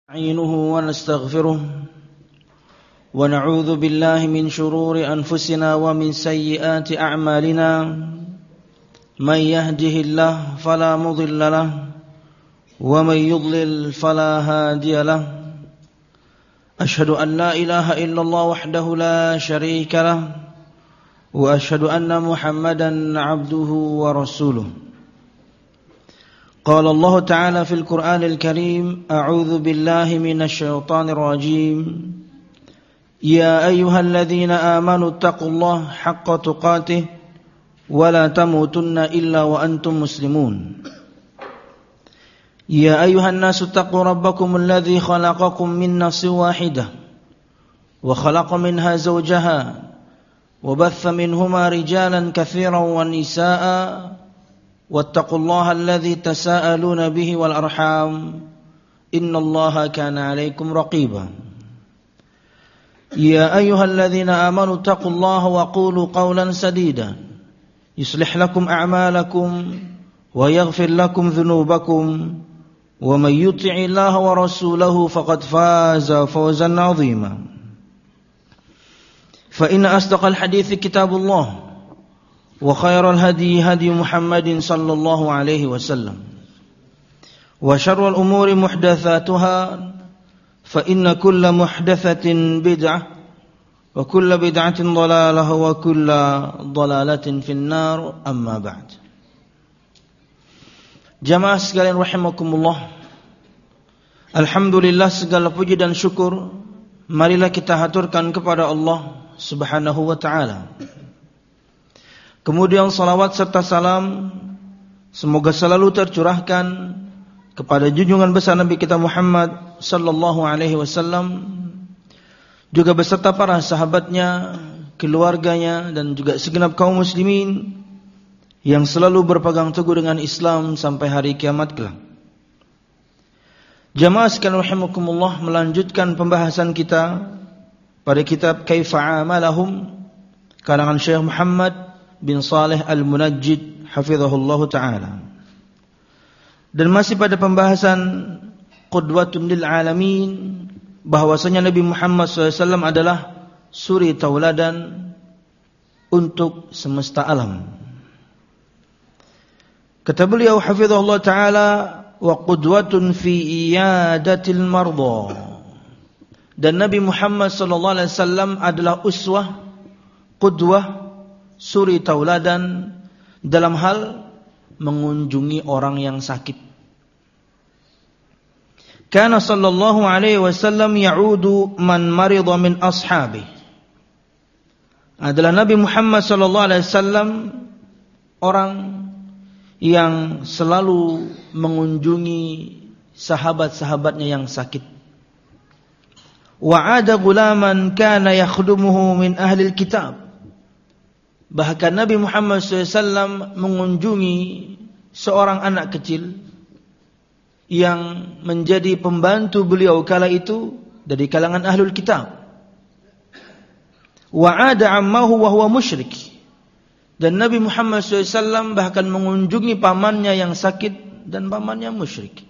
نستعينه ونستغفره ونعوذ بالله من شرور أنفسنا ومن سيئات أعمالنا من يهده الله فلا مضل له ومن يضلل فلا هادي له أشهد أن لا إله إلا الله وحده لا شريك له وأشهد أن محمدا عبده ورسوله قال الله تعالى في القرآن الكريم أعوذ بالله من الشيطان الرجيم يا أيها الذين آمنوا اتقوا الله حق تقاته ولا تموتن إلا وأنتم مسلمون يا أيها الناس اتقوا ربكم الذي خلقكم من نفس واحدة وخلق منها زوجها وبث منهما رجالا كثيرا ونساء واتقوا الله الذي تساءلون به والأرحام إن الله كان عليكم رقيبا يا أيها الذين آمنوا اتقوا الله وقولوا قولا سديدا يصلح لكم أعمالكم ويغفر لكم ذنوبكم ومن يطع الله ورسوله فقد فاز فوزا عظيما فإن أصدق الحديث كتاب الله وخير الهدي هدي محمد صلى الله عليه وسلم وشر الأمور محدثاتها فإن كل محدثة بدعة وكل بدعة ضلالة وكل ضلالة في النار أما بعد. Jamaah sekalian rahimakumullah, alhamdulillah segala puji dan syukur marilah kita haturkan kepada Allah Subhanahu wa ta'ala. Kemudian salawat serta salam semoga selalu tercurahkan kepada junjungan besar Nabi kita Muhammad sallallahu alaihi wasallam, juga beserta para sahabatnya, keluarganya dan juga segenap kaum muslimin yang selalu berpegang teguh dengan Islam sampai hari kiamat kelak. Jamaah sekalian rahimakumullah, melanjutkan pembahasan kita pada kitab Kaifa Amalahum karangan Syekh Muhammad bin Saleh Al-Munajjid hafizahullahu ta'ala. Dan masih pada pembahasan qudwatun lil alamin, bahwasanya Nabi Muhammad SAW adalah suri tauladan untuk semesta alam. Kata beliau hafizahullahu ta'ala, wa qudwatun fi iyadatil marda. Dan Nabi Muhammad SAW adalah uswah, qudwah, suri tauladan dalam hal mengunjungi orang yang sakit. Kana sallallahu alaihi wasallam ya'udu man marida min ashabi. Adalah Nabi Muhammad sallallahu alaihi wasallam orang yang selalu mengunjungi sahabat-sahabatnya yang sakit. Wa'ada gulaman kana yakhdumuhu min ahli kitab. Bahkan Nabi Muhammad SAW mengunjungi seorang anak kecil yang menjadi pembantu beliau kala itu dari kalangan ahlul kitab. Wa'ada ammahu wa huwa musyrik. Dan Nabi Muhammad SAW bahkan mengunjungi pamannya yang sakit dan pamannya musyrik.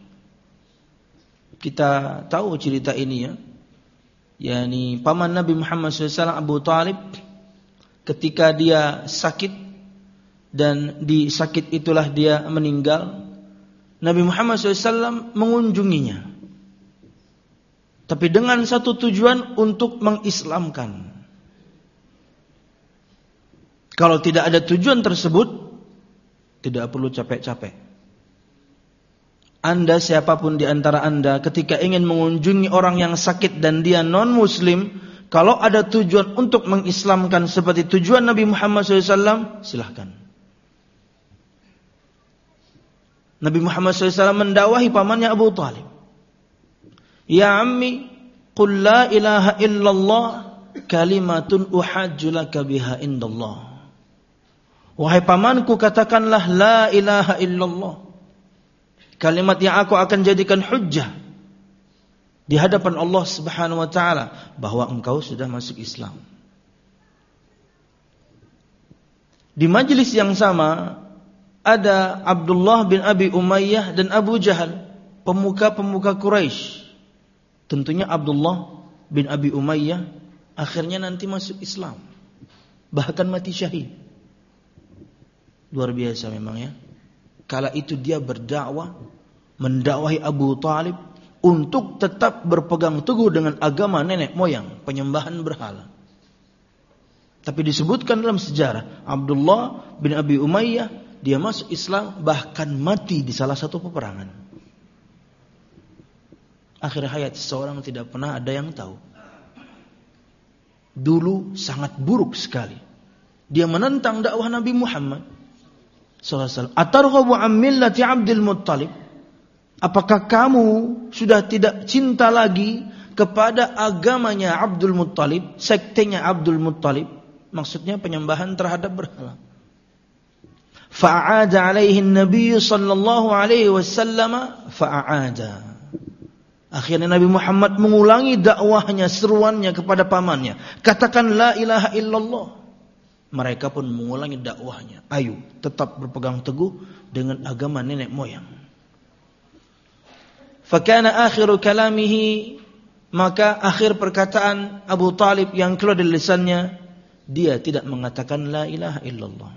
Kita tahu cerita ini ya. Yani paman Nabi Muhammad SAW Abu Talib, ketika dia sakit dan di sakit itulah dia meninggal, Nabi Muhammad SAW mengunjunginya, tapi dengan satu tujuan untuk mengislamkan. Kalau tidak ada tujuan tersebut, tidak perlu capek-capek. Anda, siapapun di antara Anda, ketika ingin mengunjungi orang yang sakit dan dia non-muslim, kalau ada tujuan untuk mengislamkan seperti tujuan Nabi Muhammad SAW, silahkan. Nabi Muhammad SAW mendakwahi pamannya Abu Talib. Ya ammi, qul la ilaha illallah kalimatun uhajju laka biha indallah. Wahai pamanku, katakanlah la ilaha illallah. Kalimat yang aku akan jadikan hujjah di hadapan Allah Subhanahu wa ta'ala bahwa engkau sudah masuk Islam. Di majelis yang sama ada Abdullah bin Abi Umayyah dan Abu Jahal, pemuka-pemuka Quraisy Tentunya Abdullah bin Abi Umayyah akhirnya nanti masuk Islam, bahkan mati syahid. Luar biasa memang ya. Kala itu dia berdakwah, mendakwahi Abu Talib untuk tetap berpegang teguh dengan agama nenek moyang, penyembahan berhala. Tapi disebutkan dalam sejarah, Abdullah bin Abi Umayyah dia masuk Islam bahkan mati di salah satu peperangan. Akhir hayat seseorang tidak pernah ada yang tahu. Dulu sangat buruk sekali. Dia menentang dakwah Nabi Muhammad SAW. Atarghabu an millati Abdul Muttalib? Apakah kamu sudah tidak cinta lagi kepada agamanya Abdul Muttalib, sektenya Abdul Muttalib? Maksudnya penyembahan terhadap berhala. Fa'ada alaihi Nabi sallallahu alaihi wasallam fa'ada. Akhirnya Nabi Muhammad mengulangi dakwahnya, seruannya kepada pamannya. Katakan la ilaha illallah. Mereka pun mengulangi dakwahnya. Ayo, tetap berpegang teguh dengan agama nenek moyang. Fakana akhiru kalamihi, maka akhir perkataan Abu Talib yang keluar dari lisannya, dia tidak mengatakan la ilaha illallah.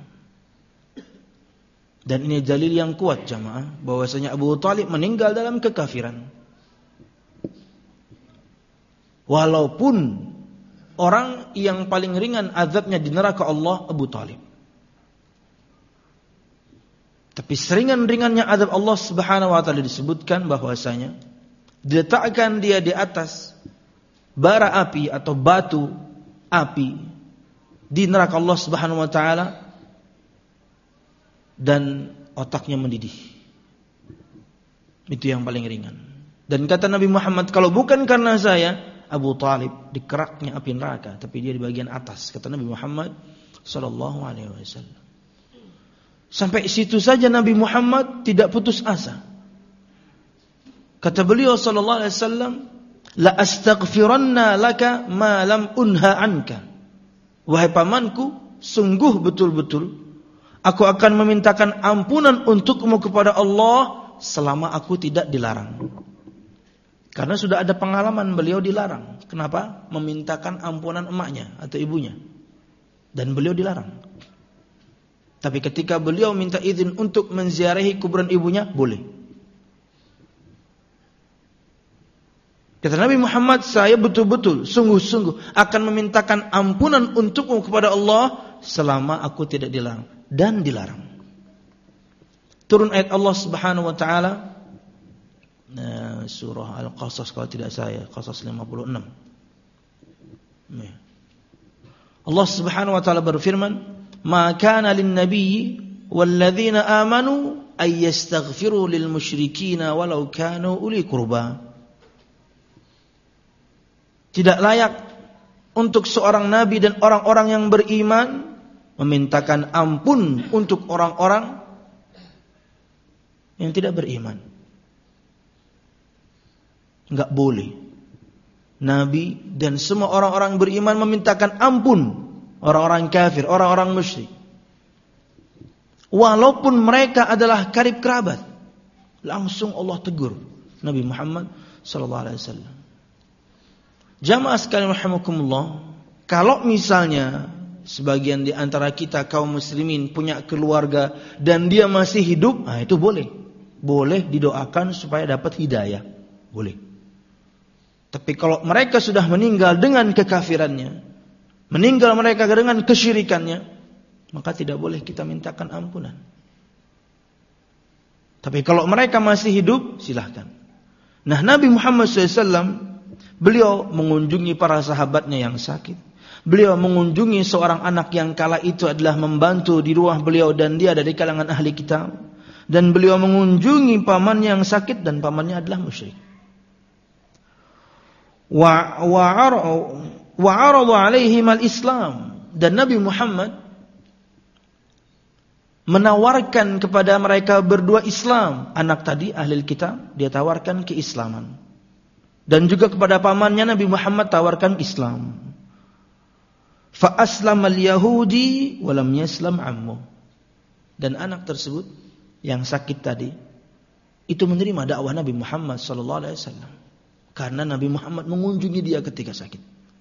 Dan ini dalil yang kuat jamaah, bahwasanya Abu Talib meninggal dalam kekafiran. Walaupun orang yang paling ringan azabnya di neraka Allah Abu Talib, tapi seringan-ringannya azab Allah Subhanahu wa taala disebutkan bahwasanya diletakkan dia di atas bara api atau batu api di neraka Allah Subhanahu wa taala dan otaknya mendidih. Itu yang paling ringan. Dan kata Nabi Muhammad, kalau bukan karena saya, Abu Talib dikeraknya api neraka, tapi dia di bagian atas, kata Nabi Muhammad sallallahu alaihi wasallam. Sampai situ saja Nabi Muhammad tidak putus asa. Kata beliau sallallahu alaihi wasallam, la astaghfiranna laka ma lam unha anka. Wahai pamanku, sungguh betul-betul aku akan memintakan ampunan untukmu kepada Allah selama aku tidak dilarang. Karena sudah ada pengalaman beliau dilarang. Kenapa? Memintakan ampunan emaknya atau ibunya. Dan beliau dilarang. Tapi ketika beliau minta izin untuk menziarahi kuburan ibunya, boleh. Kata Nabi Muhammad, saya betul-betul, sungguh-sungguh akan memintakan ampunan untukmu kepada Allah selama aku tidak dilarang. Dan dilarang. Turun ayat Allah Subhanahu wa taala, surah Al-Qasas kalau tidak saya, Qasas 56. Allah Subhanahu wa taala berfirman, "Ma kana lin-nabiyyi wal-ladzina amanu ay yastaghfiru lil musyrikin walau kanu uli qurba." Tidak layak untuk seorang nabi dan orang-orang yang beriman memintakan ampun untuk orang-orang yang tidak beriman. Enggak boleh Nabi dan semua orang-orang beriman memintakan ampun orang-orang kafir, orang-orang musyrik, walaupun mereka adalah karib kerabat. Langsung Allah tegur Nabi Muhammad sallallahu alaihi wasallam. Jamaah sekalian rahimakumullah, kalau misalnya sebagian di antara kita kaum muslimin punya keluarga dan dia masih hidup, nah itu boleh. Boleh didoakan supaya dapat hidayah. Boleh. Tapi kalau mereka sudah meninggal dengan kekafirannya, meninggal mereka dengan kesyirikannya, maka tidak boleh kita mintakan ampunan. Tapi kalau mereka masih hidup, silahkan. Nah, Nabi Muhammad SAW, beliau mengunjungi para sahabatnya yang sakit. Beliau mengunjungi seorang anak yang kala itu adalah membantu di rumah beliau dan dia dari kalangan ahli kitab. Dan beliau mengunjungi pamannya yang sakit dan pamannya adalah musyrik. Wa'aradu alaihim al-Islam, dan Nabi Muhammad menawarkan kepada mereka berdua Islam. Anak tadi ahli kitab, dia tawarkan keislaman. Dan juga kepada pamannya Nabi Muhammad tawarkan Islam. Fa aslama al-yahudi wa lam yaslam ammu. Dan anak tersebut yang sakit tadi itu menerima dakwah Nabi Muhammad sallallahu alaihi wasallam. karena Nabi Muhammad mengunjungi dia ketika sakit.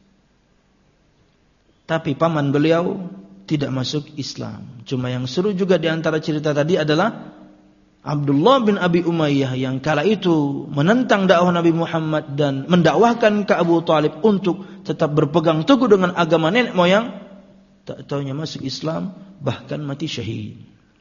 Tapi paman beliau tidak masuk Islam. Cuma yang seru juga di antara cerita tadi adalah Abdullah bin Abi Umayyah yang kala itu menentang dakwah Nabi Muhammad dan mendakwahkan ke Abu Talib untuk tetap berpegang teguh dengan agama nenek moyang. Tak taunya masuk Islam, bahkan mati syahid.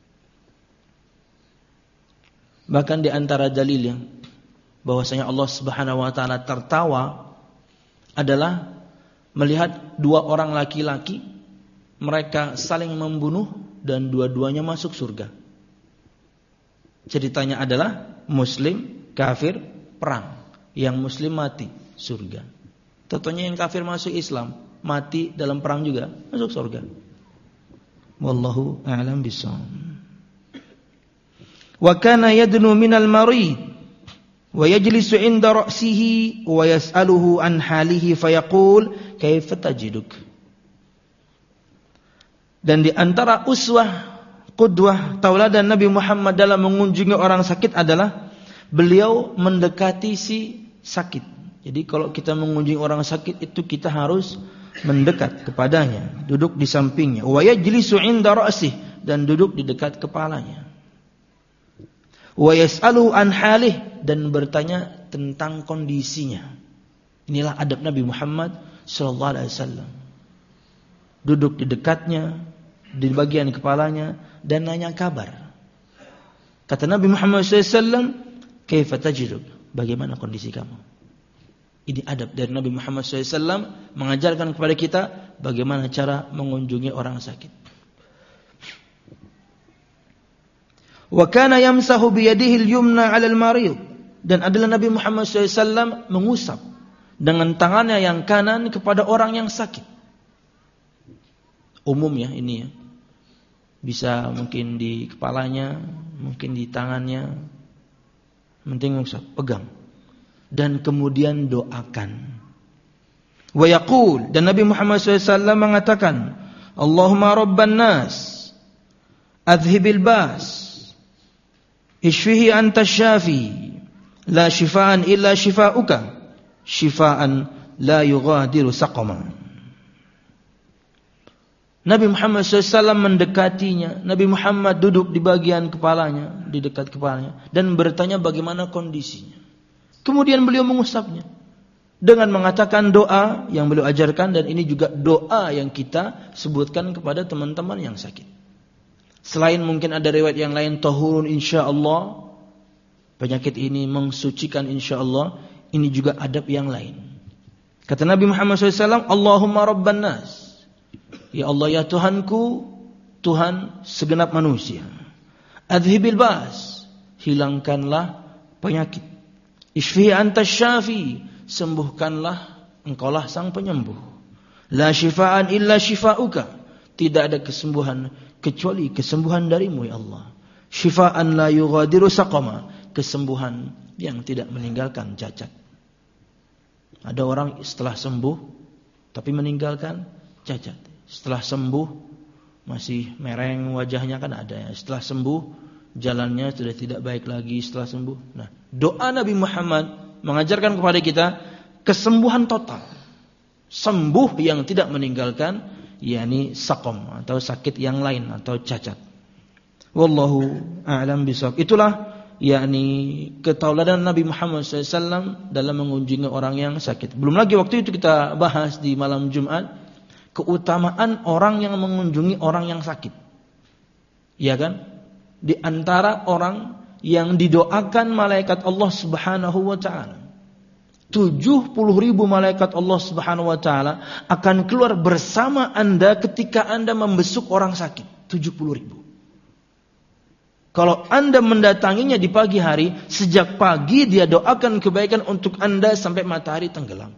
Bahkan di antara dalilnya bahwasanya Allah Subhanahu wa taala tertawa adalah melihat dua orang laki-laki mereka saling membunuh dan dua-duanya masuk surga. Ceritanya adalah muslim, kafir, perang. Yang muslim mati, surga. Tentunya yang kafir masuk Islam, mati dalam perang juga, masuk surga. Wallahu a'lam bishawab. Wa kana yadnu minal marid wa yajlisu 'inda ra'sihi wa yas'aluhu an halihi fayaqul kaifa tajiduk. Dan di antara uswah, qudwah, tauladan Nabi Muhammad dalam mengunjungi orang sakit adalah beliau mendekati si sakit. Jadi kalau kita mengunjungi orang sakit itu kita harus mendekat kepadanya, duduk di sampingnya. Wa yajlisu 'inda ra'sihi, dan duduk di dekat kepalanya. Wa yas'aluhu an halih, dan bertanya tentang kondisinya. Inilah adab Nabi Muhammad sallallahu alaihi wasallam. Duduk di dekatnya, di bagian kepalanya, dan nanya kabar. Kata Nabi Muhammad SAW, kaifa tajiduk, bagaimana kondisi kamu? Ini adab dari Nabi Muhammad SAW mengajarkan kepada kita bagaimana cara mengunjungi orang sakit. Wa kana yamsahu biyadihi al-yumna 'ala al-marid, dan adalah Nabi Muhammad SAW mengusap dengan tangannya yang kanan kepada orang yang sakit. Umum ya ini ya. Bisa mungkin di kepalanya, mungkin di tangannya. Penting mengusap, pegang. Dan kemudian doakan. Wa yaqul, dan Nabi Muhammad SAW mengatakan, Allahumma rabban nas, adhibil bas, ishfihi anta syafi, la shifaan illa shifauka, shifaan la yughadiru saqama. Nabi Muhammad SAW mendekatinya. Nabi Muhammad duduk di bagian kepalanya, di dekat kepalanya, dan bertanya bagaimana kondisinya. Kemudian beliau mengusapnya dengan mengatakan doa yang beliau ajarkan, dan ini juga doa yang kita sebutkan kepada teman-teman yang sakit. Selain mungkin ada riwayat yang lain, tahurun insyaallah, penyakit ini mensucikan insyaallah, ini juga adab yang lain. Kata Nabi Muhammad SAW, Allahumma rabban nas, ya Allah ya Tuhanku, Tuhan segenap manusia. Adhibil bas, hilangkanlah penyakit. Ishfihi anta syafi, sembuhkanlah, engkaulah sang penyembuh. La shifaan illa shifauka, tidak ada kesembuhan kecuali kesembuhan darimu ya Allah. Shifaan la yughadiru saqama, kesembuhan yang tidak meninggalkan cacat. Ada orang setelah sembuh tapi meninggalkan cacat. Setelah sembuh masih mereng wajahnya, kan ada ya. Setelah sembuh jalannya sudah tidak baik lagi setelah sembuh. Nah, doa Nabi Muhammad mengajarkan kepada kita kesembuhan total. Sembuh yang tidak meninggalkan yakni saqam atau sakit yang lain atau cacat. Wallahu a'lam bishawab. Itulah yakni ketauladan Nabi Muhammad SAW dalam mengunjungi orang yang sakit. Belum lagi waktu itu kita bahas di malam Jumat keutamaan orang yang mengunjungi orang yang sakit. Iya kan? Di antara orang yang didoakan malaikat Allah Subhanahu wa taala, 70.000 malaikat Allah Subhanahu wa taala akan keluar bersama Anda ketika Anda membesuk orang sakit. 70.000. Kalau Anda mendatanginya di pagi hari, sejak pagi dia doakan kebaikan untuk Anda sampai matahari tenggelam.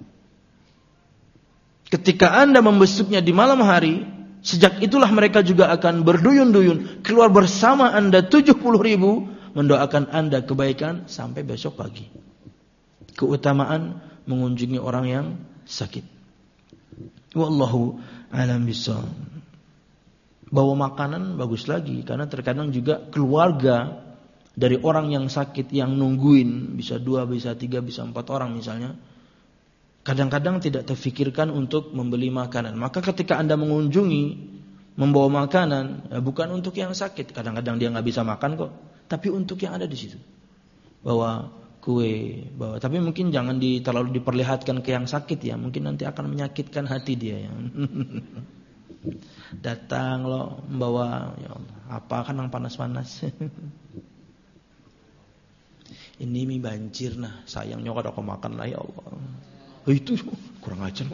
Ketika Anda membesuknya di malam hari, sejak itulah mereka juga akan berduyun-duyun keluar bersama Anda 70.000 mendoakan Anda kebaikan sampai besok pagi. Keutamaan mengunjungi orang yang sakit. Wallahu a'lam bishawab. Bawa makanan bagus lagi, karena terkadang juga keluarga dari orang yang sakit yang nungguin bisa 2, bisa 3, bisa 4 orang misalnya, kadang-kadang tidak terfikirkan untuk membeli makanan. Maka ketika Anda mengunjungi, membawa makanan, bukan untuk yang sakit, kadang-kadang dia nggak bisa makan kok, tapi untuk yang ada di situ. Bawa kue, bawa. Tapi mungkin jangan terlalu diperlihatkan ke yang sakit ya, mungkin nanti akan menyakitkan hati dia ya. Datang lo membawa, ya Allah, apa kan yang panas-panas. Ini mie banjir, nah sayangnya kada aku makan lah ya Allah. Itu kurang ajar.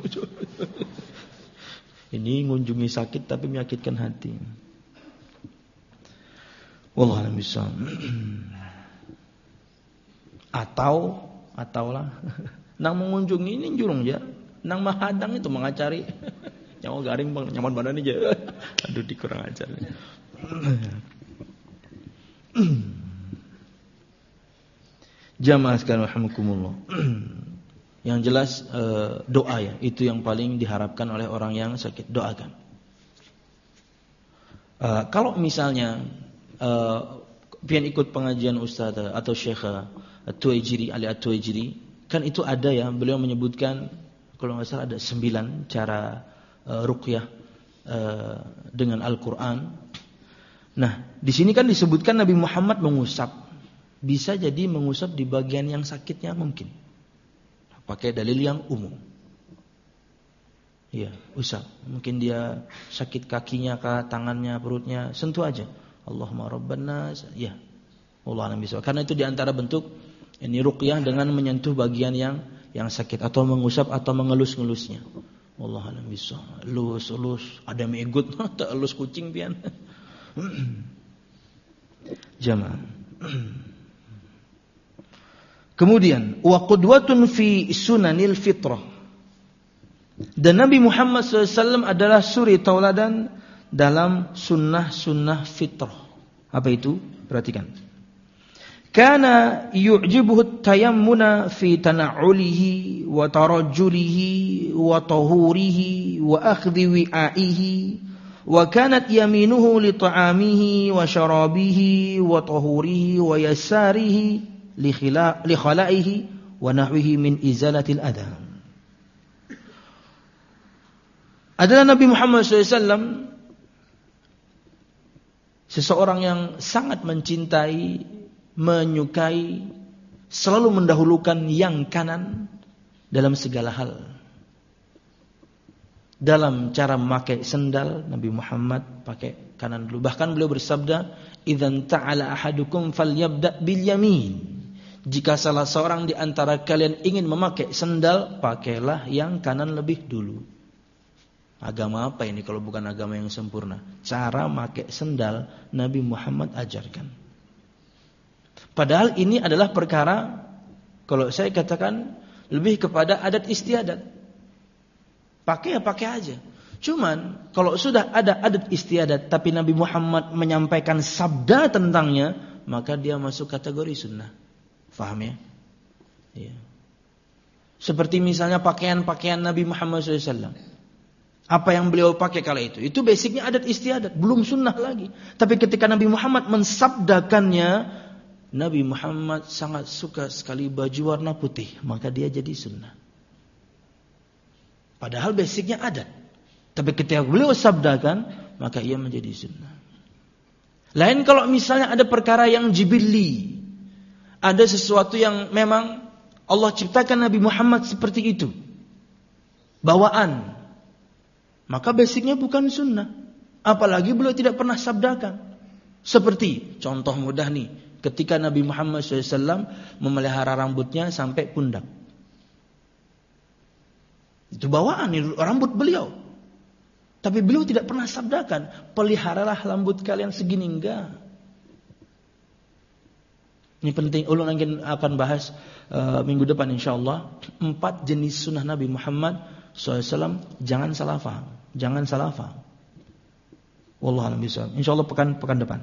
Ini ngunjungi sakit tapi menyakitkan hati. Wallahu a'lam bishawab. Atau lah nang mengunjungi ini jurung ya, nang mahadang itu mengacari nyawa garing bang nyaman badan aja. Aduh dikurang ajar. Jamaah sekalian rahimakumullah. Yang jelas doa ya, itu yang paling diharapkan oleh orang yang sakit, doakan. Kalau misalnya pian ikut pengajian ustaz atau syekh At-Tuwaijiri, Ali At-Tuwaijiri, kan itu ada ya, beliau menyebutkan kalau nggak salah ada 9 cara ruqyah dengan Al-Quran. Nah, di sini kan disebutkan Nabi Muhammad mengusap. Bisa jadi mengusap di bagian yang sakitnya mungkin. Pakai dalil yang umum. Iya, usap. Mungkin dia sakit kakinya, tangannya, perutnya, sentuh aja. Allahumma rabban nas. Ya. Allah alam bisa. Karena itu diantara bentuk ini ruqyah dengan menyentuh bagian yang sakit atau mengusap atau mengelus-ngelusnya. Allah alam bisa. Elus, ada megut, tak elus kucing pian. Jamaah. Kemudian wa qudwatun fi sunanil fitrah. Dan Nabi Muhammad SAW adalah suri tauladan dalam sunnah-sunnah fitrah. Apa itu? Perhatikan. Kana yu'jibuhu tayammuna fi tana'ulihi wa tarajjulihi wa tahurihi wa akhdhi wi'aihi wa kanat yaminuhu li ta'amihi wa syarabihi wa tahurihi wa yasarihi li khalaihi wa nahwihi min izalatil adha. Adalah Nabi Muhammad SAW seseorang yang sangat mencintai, menyukai, selalu mendahulukan yang kanan dalam segala hal. Dalam cara memakai sendal, Nabi Muhammad pakai kanan dulu. Bahkan beliau bersabda, "Idzan ta'ala ahadukum falyabda' bil yamin." Jika salah seorang di antara kalian ingin memakai sendal, pakailah yang kanan lebih dulu. Agama apa ini kalau bukan agama yang sempurna? Cara pakai sendal Nabi Muhammad ajarkan. Padahal ini adalah perkara, kalau saya katakan lebih kepada adat istiadat. Pakai ya pakai aja. Cuman kalau sudah ada adat istiadat tapi Nabi Muhammad menyampaikan sabda tentangnya, maka dia masuk kategori sunnah. Faham ya? Ya. Seperti misalnya pakaian-pakaian Nabi Muhammad SAW. Apa yang beliau pakai kala itu? Itu basicnya adat istiadat, belum sunnah lagi. Tapi ketika Nabi Muhammad mensabdakannya, Nabi Muhammad sangat suka sekali baju warna putih, maka dia jadi sunnah. Padahal basicnya adat. Tapi ketika beliau sabdakan, maka ia menjadi sunnah. Lain kalau misalnya ada perkara yang jibilli, ada sesuatu yang memang Allah ciptakan Nabi Muhammad seperti itu, bawaan, maka basicnya bukan sunnah. Apalagi beliau tidak pernah sabdakan. Seperti contoh mudah nih, ketika Nabi Muhammad SAW memelihara rambutnya sampai pundak. Itu bawaan, rambut beliau. Tapi beliau tidak pernah sabdakan, peliharalah rambut kalian segini, enggak. Ini penting, ulun akan bahas minggu depan insyaAllah. 4 jenis sunnah Nabi Muhammad SAW, jangan salah faham. Jangan salah faham. Wallahu a'lam bishawab. Insyaallah pekan depan.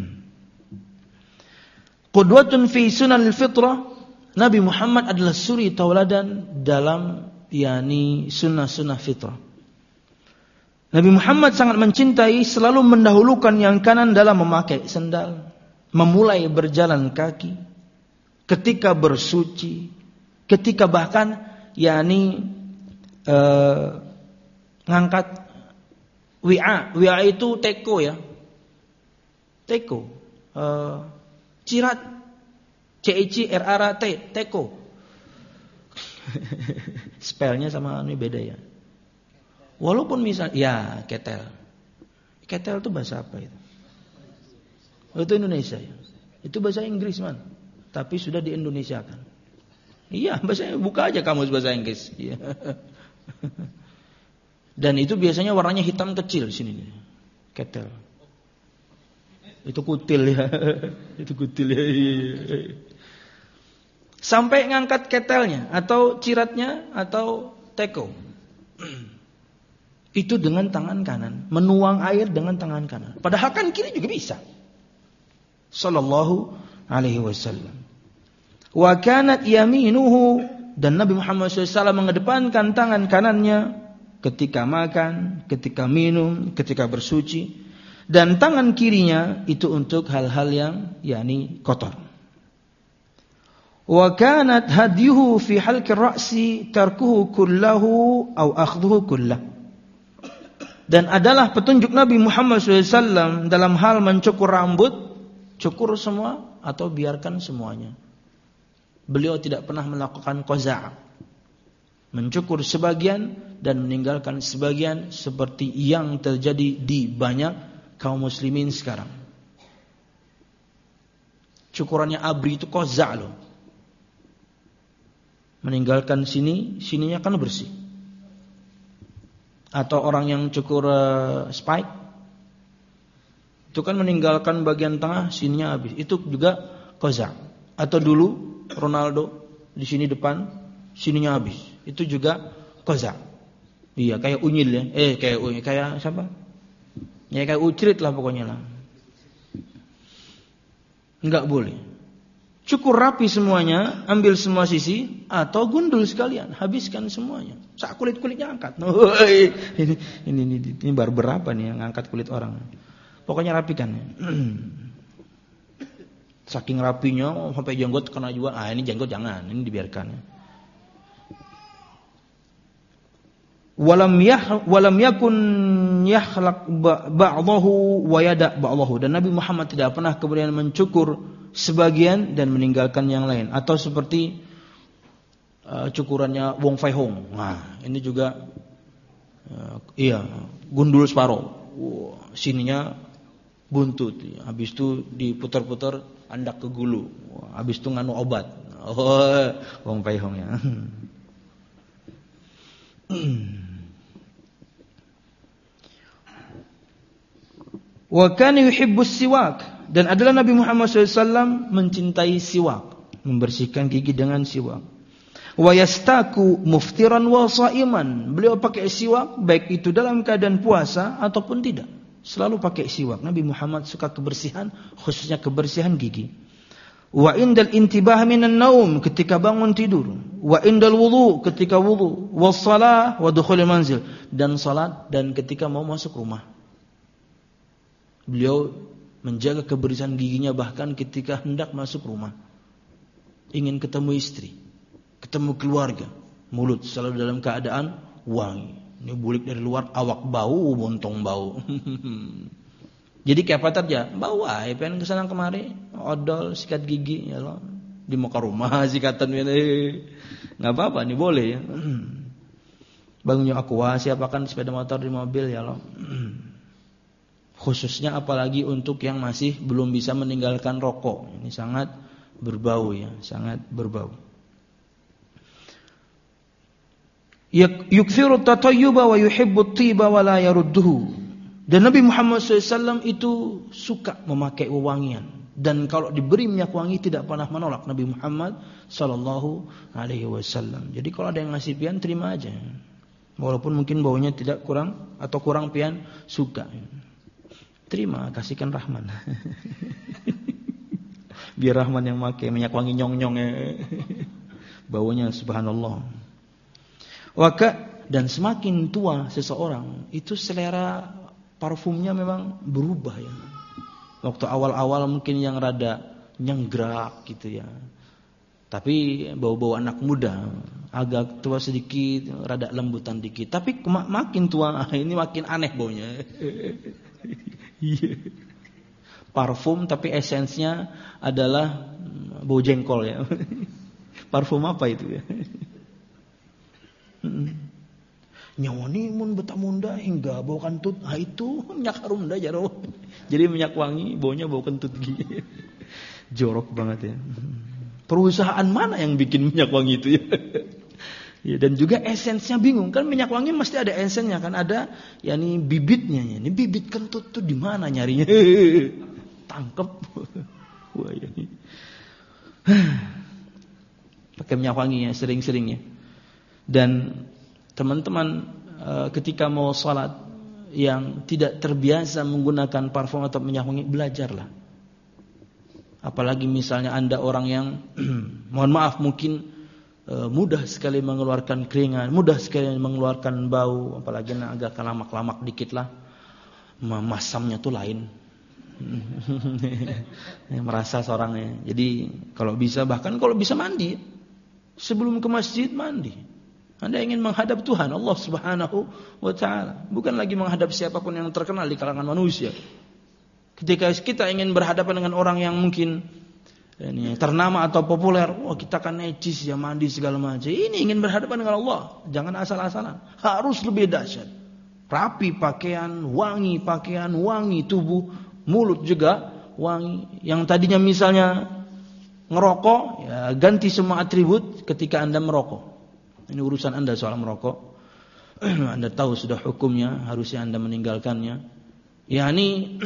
Qudwatun fi sunanil fitrah. Nabi Muhammad adalah suri tauladan dalam sunnah-sunnah fitrah. Nabi Muhammad sangat mencintai, selalu mendahulukan yang kanan dalam memakai sendal. memulai berjalan kaki, ketika bersuci, ketika bahkan ngangkat wi'a itu teko ya. Teko. Cirat CICRART teko. Spellnya sama ini beda ya. Walaupun misal ya ketel. Ketel itu bahasa apa itu? Itu Indonesia ya. Itu bahasa Inggris man. Tapi sudah di Indonesia kan. Iya, bahasa buka aja kamus bahasa Inggris. Iya. Dan itu biasanya warnanya hitam kecil sini nih. Ketel. Itu kutil ya. Itu kutil ya. Sampai ngangkat ketelnya atau ciratnya atau teko. Itu dengan tangan kanan, menuang air dengan tangan kanan. Padahal kan kiri juga bisa. Sallallahu alaihi wasallam. Wa kanat yaminuhu, dan Nabi Muhammad SAW mengedepankan tangan kanannya ketika makan, ketika minum, ketika bersuci, dan tangan kirinya itu untuk hal-hal yang kotor. Wa kanat hadyuhu fi halqi ra'si tarkuhu kullahu aw akhdhuhu kullahu. Dan adalah petunjuk Nabi Muhammad SAW dalam hal mencukur rambut, cukur semua atau biarkan semuanya. Beliau tidak pernah melakukan qaza', mencukur sebagian dan meninggalkan sebagian seperti yang terjadi di banyak kaum muslimin sekarang. Cukurannya abri itu qaza' loh. Meninggalkan sininya kan bersih. Atau orang yang cukur spike itu kan meninggalkan bagian tengah, sininya habis. Itu juga qaza'. Atau dulu Ronaldo di sini depan, sininya habis. Itu juga qaza'. Iya, kayak unyil ya. Kayak siapa? Ya kayak ucrit lah pokoknya lah. Enggak boleh. Cukur rapi semuanya, ambil semua sisi, atau gundul sekalian, habiskan semuanya. Sak kulit-kulitnya angkat. Ini barber apa nih yang angkat kulit orang? Pokoknya rapikan. Saking rapinya sampai jenggot kena juga. Ini jenggot jangan, ini dibiarkan. Walam yakun yahlaq ba'dahu wa yada' ba'dahu. Dan Nabi Muhammad tidak pernah kemudian mencukur sebagian dan meninggalkan yang lain. Atau seperti cukurannya Wong Fai Hong. Nah, ini juga gundul separuh. Sininya buntut. Habis itu diputar-putar andak ke gulu. Habis itu nganu obat. Wong Fai Hong ya. Wa kana yuhibbus siwak, dan adalah Nabi Muhammad SAW mencintai siwak, membersihkan gigi dengan siwak. Wa yastaku muftiran wa shaiman, beliau pakai siwak baik itu dalam keadaan puasa ataupun tidak, selalu pakai siwak. Nabi Muhammad suka kebersihan, khususnya kebersihan gigi. Wa indal intibah minan naum, ketika bangun tidur. Wa indal wudu, ketika wudu. Was salah wa dukhulil manzil, dan salat dan ketika mau masuk rumah. Beliau menjaga kebersihan giginya bahkan ketika hendak masuk rumah. Ingin ketemu istri, ketemu keluarga, mulut selalu dalam keadaan wangi. Ini bulik dari luar, awak bau, montong bau. Jadi kayak apa saja, bau aja, pengen kesana kemari, odol, sikat gigi, ya loh. Di muka rumah sikatan, nggak apa-apa, nih boleh ya. Bangunnya aqua, siapakan sepeda motor di mobil, ya loh. Khususnya apalagi untuk yang masih belum bisa meninggalkan rokok. Ini sangat berbau ya, sangat berbau. Yukthiru tatayyuba wa yuhibbu at-tiba wa la yarudduhu. Dan Nabi Muhammad SAW itu suka memakai wewangian, dan kalau diberi minyak wangi tidak pernah menolak Nabi Muhammad SAW. Jadi kalau ada yang ngasih pian, terima aja. Walaupun mungkin baunya tidak kurang atau kurang pian, suka. Terima, kasihkan Rahman. Biar Rahman yang pakai minyak wangi nyong-nyong ya. Baunya subhanallah. Dan semakin tua seseorang, itu selera parfumnya memang berubah ya. Waktu awal-awal mungkin yang rada nyenggrak gitu ya. Tapi bau-bau anak muda, agak tua sedikit, rada lembutan dikit. Tapi makin tua, ini makin aneh baunya. Parfum tapi esensnya adalah bau jengkol ya. Parfum apa itu ya? Nyawani mun betamunda hingga bau kentut. Ah itu minyak harum dah jaro. Jadi minyak wangi, baunya bau kentut gitu. Jorok banget ya. Perusahaan mana yang bikin minyak wangi itu ya? Ya, dan juga esensnya bingung kan, minyak wangi mesti ada esensnya kan, ada yakni bibitnya ya. Ini bibit kentut tuh di mana nyarinya? Tangkep. Wah ya. Pakai minyak wangi ya sering-sering ya. Dan teman-teman ketika mau salat yang tidak terbiasa menggunakan parfum atau minyak wangi, belajarlah. Apalagi misalnya Anda orang yang mohon maaf mungkin mudah sekali mengeluarkan keringat, mudah sekali mengeluarkan bau, apalagi agak kelamak-lamak dikit lah, masamnya tuh lain. Merasa seorangnya. Jadi kalau bisa, bahkan kalau bisa mandi sebelum ke masjid, mandi. Anda ingin menghadap Tuhan Allah Subhanahu wa taala, bukan lagi menghadap siapapun yang terkenal di kalangan manusia. Ketika kita ingin berhadapan dengan orang yang mungkin ini ternama atau populer, wah kita kan necis ya, mandi segala macam. Ini ingin berhadapan dengan Allah, jangan asal-asalan. Harus lebih dahsyat. Rapi pakaian, wangi tubuh, mulut juga wangi. Yang tadinya misalnya ngerokok, ya ganti semua atribut ketika Anda merokok. Ini urusan Anda soal merokok. Anda tahu sudah hukumnya, harusnya Anda meninggalkannya. Yani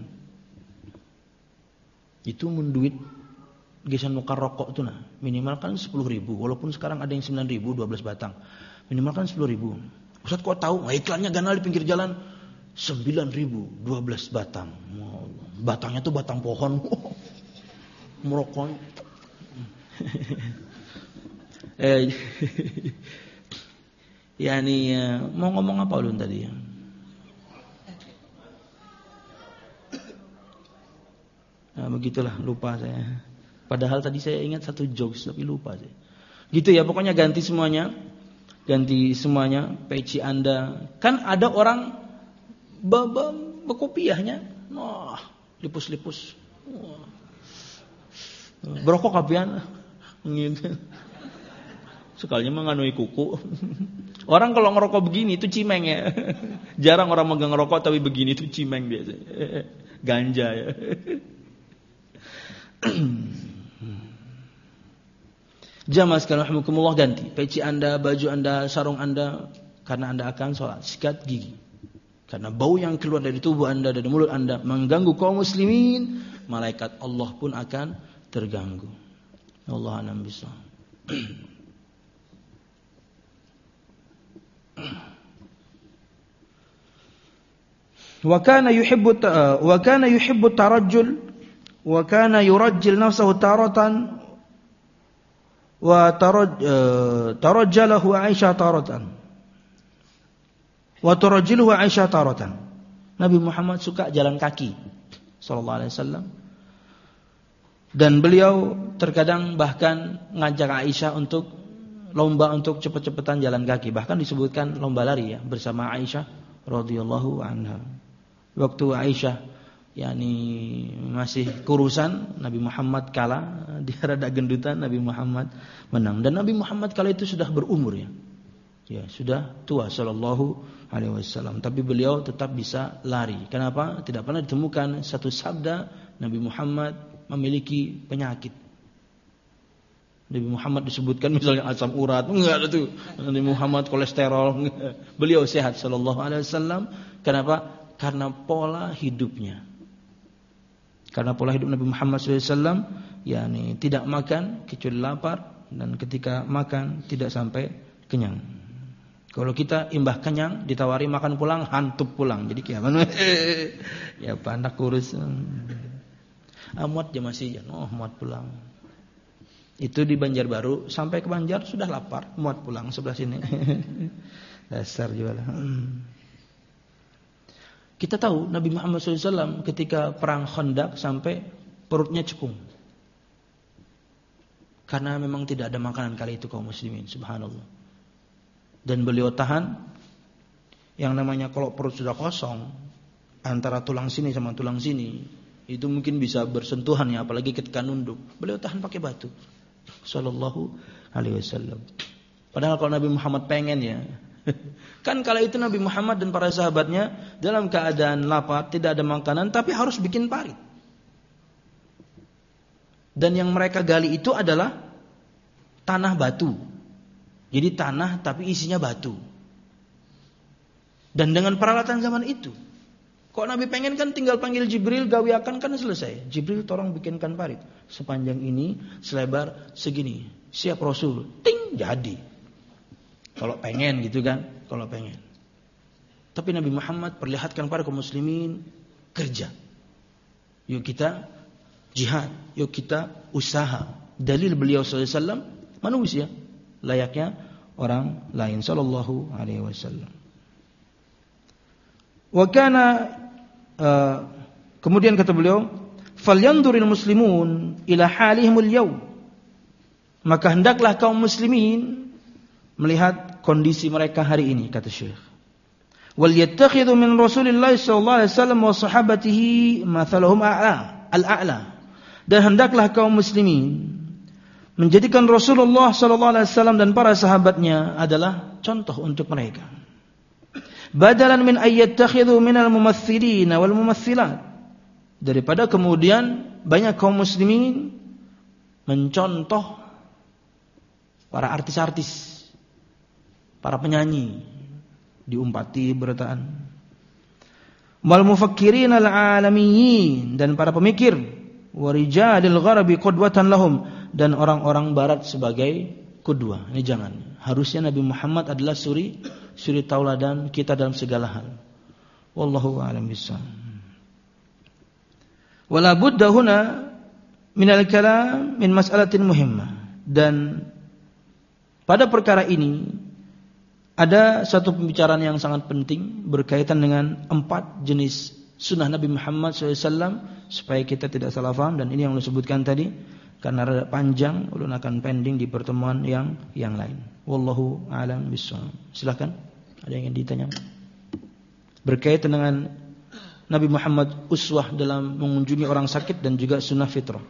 itu menduit gesan nukar rokok itu nah, minimal kan 10.000, walaupun sekarang ada yang 9.000 12 batang. Minimal kan 10.000. Ustaz kok tahu? Nah, iklannya ganal di pinggir jalan 9.000 12 batang. Batangnya tuh batang pohon. Merokok. Yani mau ngomong apa ulun tadi ya? Nah, begitulah, lupa saya. Padahal tadi saya ingat satu jokes tapi lupa saya. Gitu ya, pokoknya ganti semuanya. Ganti semuanya, peci Anda. Kan ada orang bekopiahnya. Wah, lipus-lipus. Wah. Berokok kapian. Gitu. Sekalinya menganui kuku. Orang kalau ngerokok begini itu cimeng ya. Jarang orang megang rokok tapi begini itu cimeng biasa. Ganja ya. Jamaah sekalian rahimakumullah, ganti peci Anda, baju Anda, sarung Anda, karena Anda akan sholat. Sikat gigi, karena bau yang keluar dari tubuh Anda, dari mulut Anda mengganggu kaum muslimin, malaikat Allah pun akan terganggu. Allah a'lam bishawab. Wa kana yuhibbu tarajjul wa kana yurajjil nafsahu taratan wa tarajjalahu Aisyah taratan wa turajjiluhu Aisyah taratan. Nabi Muhammad suka jalan kaki sallallahu alaihi wasallam, dan beliau terkadang bahkan ngajak Aisyah untuk lomba untuk cepat-cepatan jalan kaki, bahkan disebutkan lomba lari ya bersama Aisyah radhiyallahu anha. Waktu Aisyah yakni masih kurusan, Nabi Muhammad kalah, dia rada gendutan, Nabi Muhammad menang. Dan Nabi Muhammad kala itu sudah berumur ya. Ya, sudah tua sallallahu alaihi wasallam, tapi beliau tetap bisa lari. Kenapa? Tidak pernah ditemukan satu sabda Nabi Muhammad memiliki penyakit. Nabi Muhammad disebutkan misalnya asam urat, enggak ada tuh. Nabi Muhammad kolesterol, enggak. Beliau sehat sallallahu alaihi wasallam. Kenapa? Karena pola hidupnya. Karena pola hidup Nabi Muhammad SAW, yakni tidak makan kecuali lapar, dan ketika makan tidak sampai kenyang. Kalau kita imbah kenyang, ditawari makan pulang, hantup pulang. Jadi gimana? Ya anak kurus. Muat aja masih, muat pulang. Itu di Banjarbaru, sampai ke Banjar sudah lapar, muat pulang sebelah sini. Dasar jual. Kita tahu Nabi Muhammad SAW ketika perang Khandaq sampai perutnya cekung. Karena memang tidak ada makanan kali itu kaum muslimin, subhanallah. Dan beliau tahan, yang namanya kalau perut sudah kosong, antara tulang sini sama tulang sini, itu mungkin bisa bersentuhan ya, apalagi ketika nunduk. Beliau tahan pakai batu. Sallallahu alaihi wasallam. Padahal kalau Nabi Muhammad pengen ya, kan kala itu Nabi Muhammad dan para sahabatnya dalam keadaan lapar, tidak ada makanan, tapi harus bikin parit. Dan yang mereka gali itu adalah tanah batu. Jadi tanah tapi isinya batu. Dan dengan peralatan zaman itu. Kok Nabi pengen kan tinggal panggil Jibril, gawiakan kan selesai. Jibril tolong bikinkan parit. Sepanjang ini, selebar segini. Siap Rasul. Ting, jadi. Kalau pengen gitu kan. Kalau pengen. Tapi Nabi Muhammad perlihatkan pada kaum muslimin, kerja. Yuk kita jihad. Yuk kita usaha. Dalil beliau SAW, manusia. Layaknya orang lain. Sallallahu alaihi wasallam. Wa kana kemudian kata beliau, "Falyanduril muslimun ila halihimul yaum." Maka hendaklah kaum muslimin melihat kondisi mereka hari ini, kata Syekh. "Wal yattakhidhu min Rasulillah sallallahu alaihi wasallam wa sahabatihi mathalahum al-a'la." Dan hendaklah kaum muslimin menjadikan Rasulullah sallallahu alaihi wasallam dan para sahabatnya adalah contoh untuk mereka. Badalan min ayyattakhidhu minal mumaththilin wal mumaththilat. Daripada kemudian banyak kaum muslimin mencontoh para artis-artis, para penyanyi, diumpati beritaan. Wal mufakkirin al-alamiyin, dan para pemikir, wa rijalil gharabi qudwatan lahum, dan orang-orang barat sebagai qudwah. Ini jangan. Harusnya Nabi Muhammad adalah suri tauladan kita dalam segala hal. Wallahu a'lam bishawab. Wala budda huna min al-kalam min mas'alatin muhimmah. Dan pada perkara ini ada satu pembicaraan yang sangat penting berkaitan dengan 4 jenis sunnah Nabi Muhammad SAW supaya kita tidak salah faham. Dan ini yang ulun sebutkan tadi karena rada panjang, ulun akan pending di pertemuan yang lain. Wallahu a'lam bishawab. Silakan, ada yang ingin ditanya berkaitan dengan Nabi Muhammad uswah dalam mengunjungi orang sakit dan juga sunnah fitrah.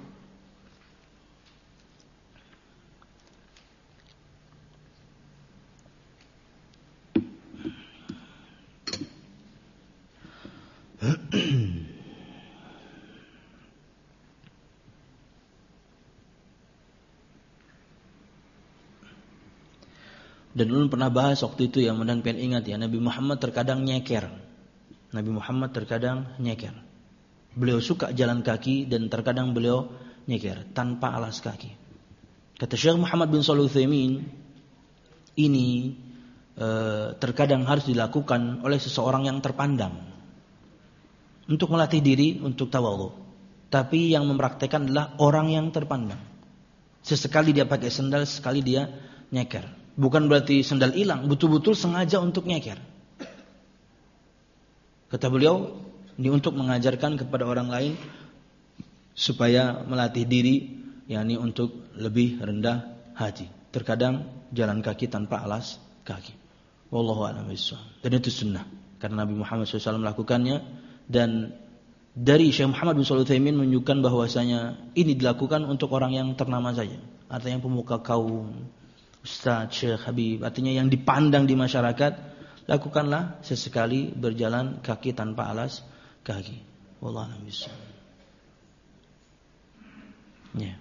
Dan ulun pernah bahas waktu itu ya, mudah pengen ingat ya, Nabi Muhammad terkadang nyeker. Nabi Muhammad terkadang nyeker. Beliau suka jalan kaki dan terkadang beliau nyeker tanpa alas kaki. Kata Syekh Muhammad bin Shalih Al-Utsaimin, ini terkadang harus dilakukan oleh seseorang yang terpandang untuk melatih diri untuk tawadhu. Tapi yang mempraktekkan adalah orang yang terpandang. Sesekali dia pakai sandal, sekali dia nyeker. Bukan berarti sandal hilang, betul-betul sengaja untuk nyeker. Kata beliau, ini untuk mengajarkan kepada orang lain supaya melatih diri, yakni untuk lebih rendah hati. Terkadang jalan kaki tanpa alas kaki. Wallahu a'lam bishawab. Dan itu sunnah karena Nabi Muhammad SAW melakukannya. Dan dari Syekh Muhammad bin Shalih Al-Utsaimin menunjukkan bahwasanya ini dilakukan untuk orang yang ternama saja, artinya pemuka kaum, Ustaz, Syekh, Habib, artinya yang dipandang di masyarakat. Lakukanlah sesekali berjalan kaki tanpa alas kaki. Wallahu a'lam bishawab. Ya.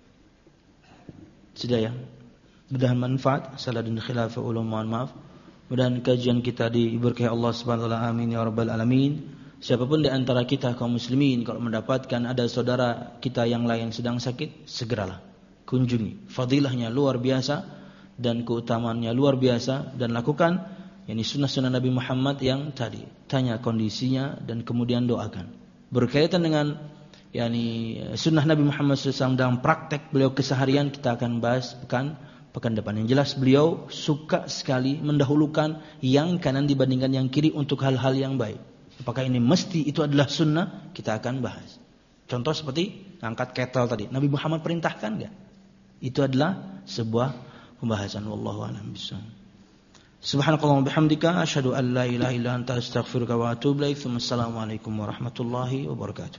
Sudah ya. Mudah-mudahan manfaat. Salah dan khilaf ulum, mohon maaf. Mudah-mudahan kajian kita diberkahi Allah Subhanahu wa taala. Amin ya rabbal alamin. Siapapun di antara kita kaum muslimin kalau mendapatkan ada saudara kita yang lain sedang sakit, segeralah kunjungi. Fadilahnya luar biasa dan keutamaannya luar biasa, dan lakukan ini sunnah-sunnah Nabi Muhammad yang tadi, tanya kondisinya dan kemudian doakan. Berkaitan dengan sunnah Nabi Muhammad SAW dalam praktek beliau keseharian, kita akan bahas pekan depan. Yang jelas beliau suka sekali mendahulukan yang kanan dibandingkan yang kiri untuk hal-hal yang baik. Apakah ini mesti itu adalah sunnah? Kita akan bahas. Contoh seperti angkat kettle tadi. Nabi Muhammad perintahkan enggak? Itu adalah sebuah pembahasan. Wallahu a'lam bishawab. Subhanakallahumma bihamdika asyhadu an la ilaha illa anta astaghfiruka wa atubu ilaik. Assalamualaikum warahmatullahi wabarakatuh.